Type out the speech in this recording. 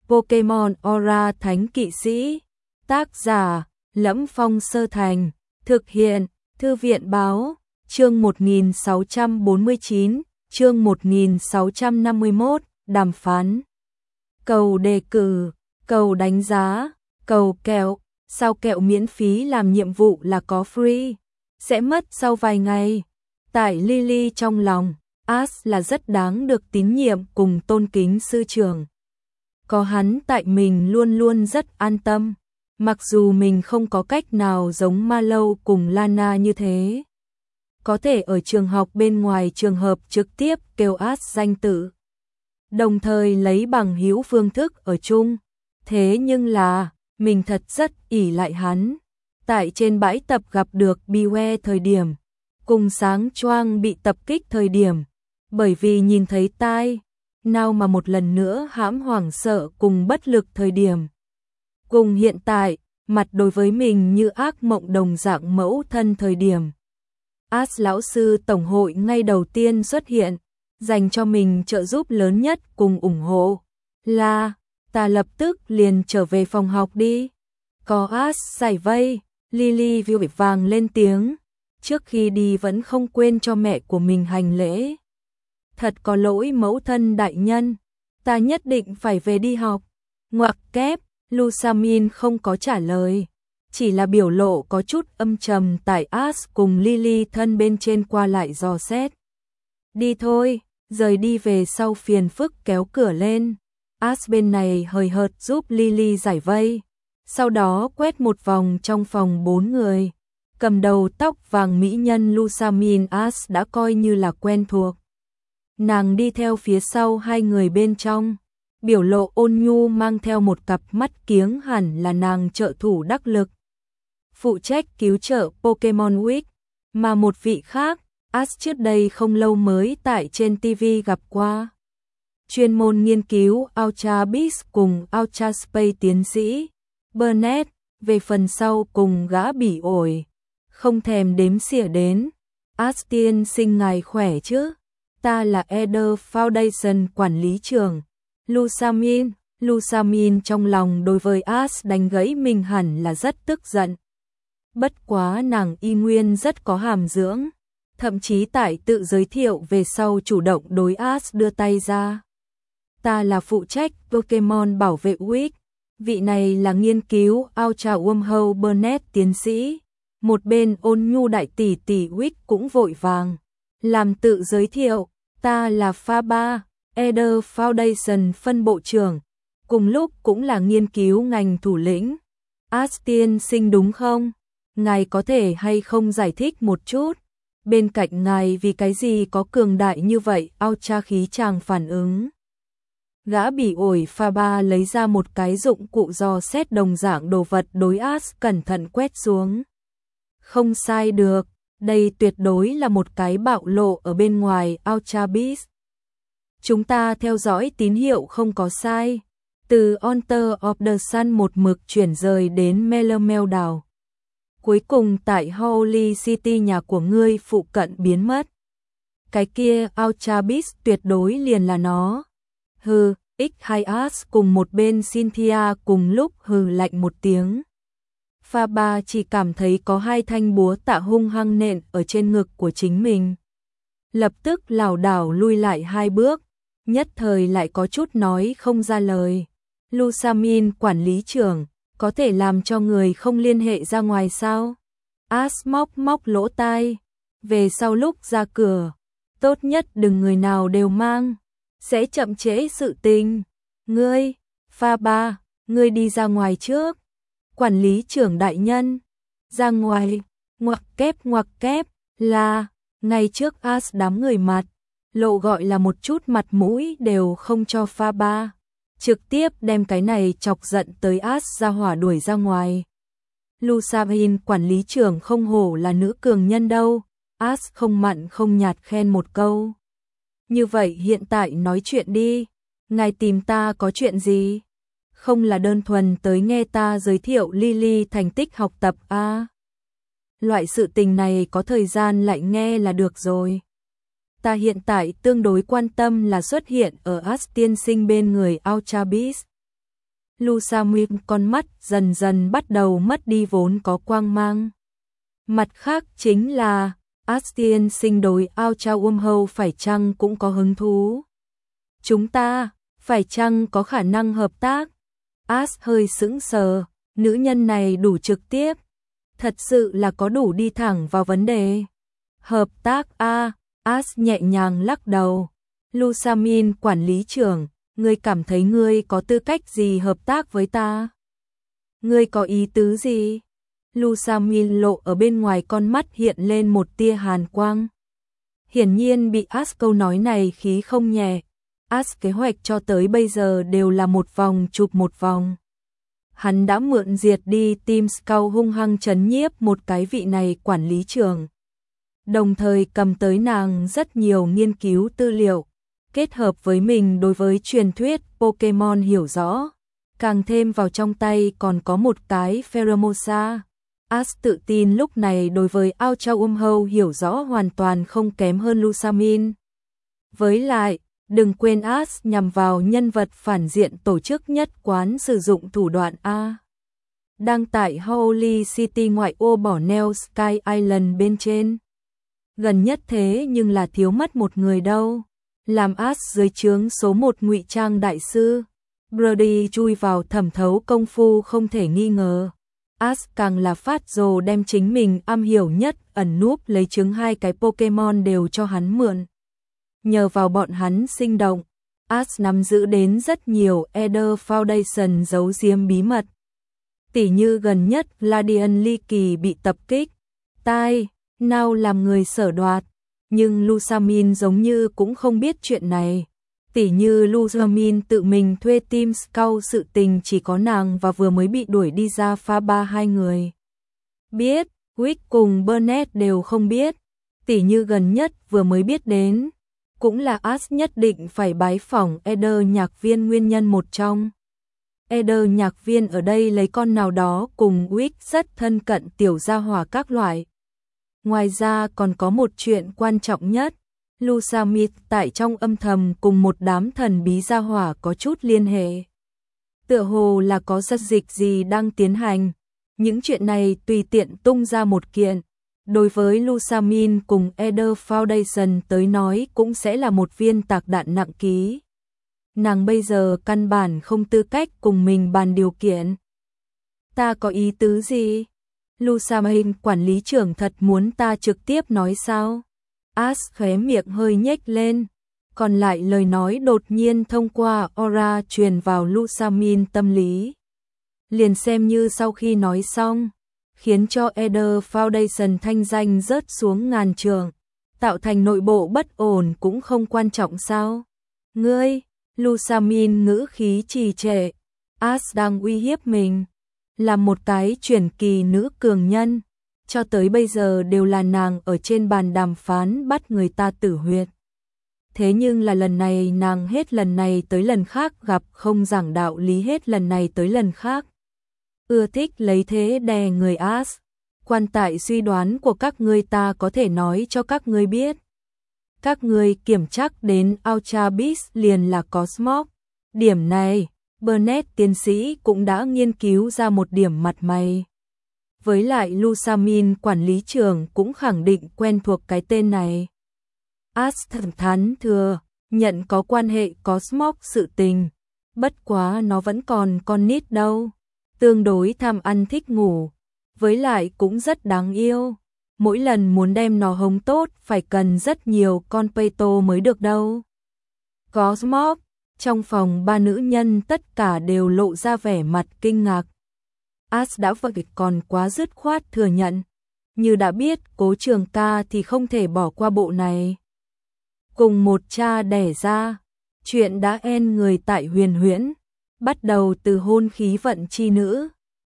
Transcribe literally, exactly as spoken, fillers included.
Pokemon Aura Thánh Kỵ Sĩ. Tác giả: Lẫm Phong Sơ Thành. Thực hiện: Thư viện Báo. Chương một nghìn sáu trăm bốn mươi chín, chương một nghìn sáu trăm năm mươi mốt, đàm phán. Cầu đề cử, cầu đánh giá, cầu kẹo. Sao kẹo miễn phí làm nhiệm vụ là có free, sẽ mất sau vài ngày. Tại Lily trong lòng, Ash là rất đáng được tín nhiệm cùng tôn kính sư trưởng. Có hắn tại mình luôn luôn rất an tâm, mặc dù mình không có cách nào giống Mallow cùng Lana như thế. Có thể ở trường học bên ngoài trường hợp trực tiếp kêu Ash danh tự, đồng thời lấy bằng hữu phương thức ở chung. Thế nhưng là, mình thật rất ỷ lại hắn. Tại trên bãi tập gặp được Beware thời điểm, cùng Sáng Choang bị tập kích thời điểm, bởi vì nhìn thấy tai, nào mà một lần nữa hãm hoảng sợ cùng bất lực thời điểm. Cùng hiện tại, mặt đối với mình như ác mộng đồng dạng mẫu thân thời điểm. Ash lão sư tổng hội ngay đầu tiên xuất hiện, dành cho mình trợ giúp lớn nhất cùng ủng hộ. Là, ta lập tức liền trở về phòng học đi. Có Ash giải vây, Lily vội vàng lên tiếng. Trước khi đi vẫn không quên cho mẹ của mình hành lễ. Thật có lỗi mẫu thân đại nhân, ta nhất định phải về đi học. Ngoặc kép, Lusamin không có trả lời, chỉ là biểu lộ có chút âm trầm tại Ash cùng Lily thân bên trên qua lại dò xét. Đi thôi, rời đi về sau phiền phức kéo cửa lên. Ash bên này hời hợt giúp Lily giải vây, sau đó quét một vòng trong phòng bốn người. Cầm đầu tóc vàng mỹ nhân Lusamin Ash đã coi như là quen thuộc. Nàng đi theo phía sau hai người bên trong, biểu lộ ôn nhu mang theo một cặp mắt kiếng hẳn là nàng trợ thủ đắc lực, phụ trách cứu trợ Pokemon Week, mà một vị khác, Ash trước đây không lâu mới tại trên ti vi gặp qua. Chuyên môn nghiên cứu Ultra Beast cùng Ultra Space tiến sĩ Burnett, về phần sau cùng gã bỉ ổi, không thèm đếm xỉa đến. Ash tiên sinh ngài khỏe chứ? Ta là Eder Foundation quản lý trưởng. Lusamin, Lusamin trong lòng đối với Ash đánh gãy mình hẳn là rất tức giận. Bất quá nàng y nguyên rất có hàm dưỡng, thậm chí tại tự giới thiệu về sau chủ động đối Ash đưa tay ra. Ta là phụ trách Pokemon bảo vệ Week, vị này là nghiên cứu Ultra Wormhole Burnett tiến sĩ. Một bên ôn nhu đại tỷ tỷ Week cũng vội vàng làm tự giới thiệu, ta là Faber, Eder Foundation phân bộ trưởng, cùng lúc cũng là nghiên cứu ngành thủ lĩnh. Ash tiên sinh đúng không? Ngài có thể hay không giải thích một chút? Bên cạnh ngài vì cái gì có cường đại như vậy Ultra khí chàng phản ứng? Gã bỉ ổi Faber lấy ra một cái dụng cụ dò xét đồng dạng đồ vật đối Ash cẩn thận quét xuống. Không sai được, đây tuyệt đối là một cái bạo lộ ở bên ngoài Ultra Beast. Chúng ta theo dõi tín hiệu không có sai, từ Altar of the Sun một mực chuyển rời đến Melamel đảo. Cuối cùng tại Holy City nhà của ngươi phụ cận biến mất. Cái kia Ultra Beast tuyệt đối liền là nó. Hừ, X hai Ash cùng một bên Cynthia cùng lúc hừ lạnh một tiếng. Faber chỉ cảm thấy có hai thanh búa tạ hung hăng nện ở trên ngực của chính mình. Lập tức lảo đảo lui lại hai bước, nhất thời lại có chút nói không ra lời. Lusamin quản lý trưởng, có thể làm cho người không liên hệ ra ngoài sao? Ash móc móc lỗ tai, về sau lúc ra cửa, tốt nhất đừng người nào đều mang, sẽ chậm trễ sự tình. Ngươi, Faber, ngươi đi ra ngoài trước. Quản lý trưởng đại nhân, ra ngoài, ngoặc kép ngoặc kép, là, ngay trước Ash đám người mặt, lộ gọi là một chút mặt mũi đều không cho Faber, trực tiếp đem cái này chọc giận tới Ash ra hỏa đuổi ra ngoài. Lusamin quản lý trưởng không hổ là nữ cường nhân đâu, Ash không mặn không nhạt khen một câu. Như vậy hiện tại nói chuyện đi, ngài tìm ta có chuyện gì? Không là đơn thuần tới nghe ta giới thiệu Lily thành tích học tập à? Loại sự tình này có thời gian lại nghe là được rồi. Ta hiện tại tương đối quan tâm là xuất hiện ở Ash tiên sinh bên người Ultra Beast. Lusamin con mắt dần dần bắt đầu mất đi vốn có quang mang. Mặt khác chính là Astian sinh đối Ao Chao Um Hâu phải chăng cũng có hứng thú. Chúng ta, phải chăng có khả năng hợp tác? As hơi sững sờ, nữ nhân này đủ trực tiếp. Thật sự là có đủ đi thẳng vào vấn đề. Hợp tác a à, As nhẹ nhàng lắc đầu. Lusamin quản lý trưởng, ngươi cảm thấy ngươi có tư cách gì hợp tác với ta? Ngươi có ý tứ gì? Lusamin lộ ở bên ngoài con mắt hiện lên một tia hàn quang. Hiển nhiên bị As câu nói này khí không nhẹ. As kế hoạch cho tới bây giờ đều là một vòng chụp một vòng. Hắn đã mượn diệt đi Team Scout hung hăng trấn nhiếp một cái vị này quản lý trưởng. Đồng thời cầm tới nàng rất nhiều nghiên cứu tư liệu, kết hợp với mình đối với truyền thuyết Pokemon hiểu rõ, càng thêm vào trong tay còn có một cái Pheromosa. As tự tin lúc này đối với Ao Chao Um Hâu hiểu rõ hoàn toàn không kém hơn Lusamin. Với lại, đừng quên As nhằm vào nhân vật phản diện tổ chức nhất quán sử dụng thủ đoạn A. Đang tại Holy City ngoại ô Borneo Sky Island bên trên. Gần nhất thế nhưng là thiếu mất một người đâu. Làm As dưới trướng số một ngụy trang đại sư. Brody chui vào thẩm thấu công phu không thể nghi ngờ. As càng là phát rồ đem chính mình am hiểu nhất ẩn núp lấy trứng hai cái Pokemon đều cho hắn mượn. Nhờ vào bọn hắn sinh động, As nắm giữ đến rất nhiều Eder Foundation giấu giếm bí mật. Tỉ như gần nhất Gladian ly kỳ bị tập kích, tai, nào làm người sở đoạt, nhưng Lusamin giống như cũng không biết chuyện này. Tỉ như Lusamin tự mình thuê Team Scout sự tình chỉ có nàng và vừa mới bị đuổi đi ra phá ba hai người biết, Wick cùng Burnett đều không biết. Tỉ như gần nhất vừa mới biết đến, cũng là As nhất định phải bái phỏng Eder nhạc viên nguyên nhân một trong. Eder nhạc viên ở đây lấy con nào đó cùng Wick rất thân cận tiểu gia hỏa các loại. Ngoài ra còn có một chuyện quan trọng nhất, Lusamit tại trong âm thầm cùng một đám thần bí gia hỏa có chút liên hệ. Tựa hồ là có giao dịch gì đang tiến hành, những chuyện này tùy tiện tung ra một kiện. Đối với Lusamin cùng Eder Foundation tới nói cũng sẽ là một viên tạc đạn nặng ký. Nàng bây giờ căn bản không tư cách cùng mình bàn điều kiện. Ta có ý tứ gì? Lusamin quản lý trưởng thật muốn ta trực tiếp nói sao? As khóe miệng hơi nhếch lên. Còn lại lời nói đột nhiên thông qua aura truyền vào Lusamin tâm lý. Liền xem như sau khi nói xong, khiến cho Eder Foundation thanh danh rớt xuống ngàn trường, tạo thành nội bộ bất ổn cũng không quan trọng sao? Ngươi, Lusamin ngữ khí trì trệ, As đang uy hiếp mình, là một cái truyền kỳ nữ cường nhân, cho tới bây giờ đều là nàng ở trên bàn đàm phán bắt người ta tử huyệt. Thế nhưng là lần này nàng hết lần này tới lần khác gặp không giảng đạo lý hết lần này tới lần khác. Ưa thích lấy thế đè người As. Quan tại suy đoán của các ngươi ta có thể nói cho các ngươi biết. Các ngươi kiểm chắc đến Ultra Beast liền là Cosmog. Điểm này, Burnett tiến sĩ cũng đã nghiên cứu ra một điểm mặt mày. Với lại Lusamin quản lý trưởng cũng khẳng định quen thuộc cái tên này. As thẳng thắn thừa, nhận có quan hệ Cosmog sự tình. Bất quá nó vẫn còn con nít đâu. Tương đối tham ăn thích ngủ, với lại cũng rất đáng yêu. Mỗi lần muốn đem nó hống tốt phải cần rất nhiều con peto mới được đâu. Cosmog, trong phòng ba nữ nhân tất cả đều lộ ra vẻ mặt kinh ngạc. As đã vậy còn quá dứt khoát thừa nhận. Như đã biết Cố Trường Ca thì không thể bỏ qua bộ này. Cùng một cha đẻ ra, chuyện đã en người tại Huyền Huyễn. Bắt đầu từ hôn khí vận chi nữ,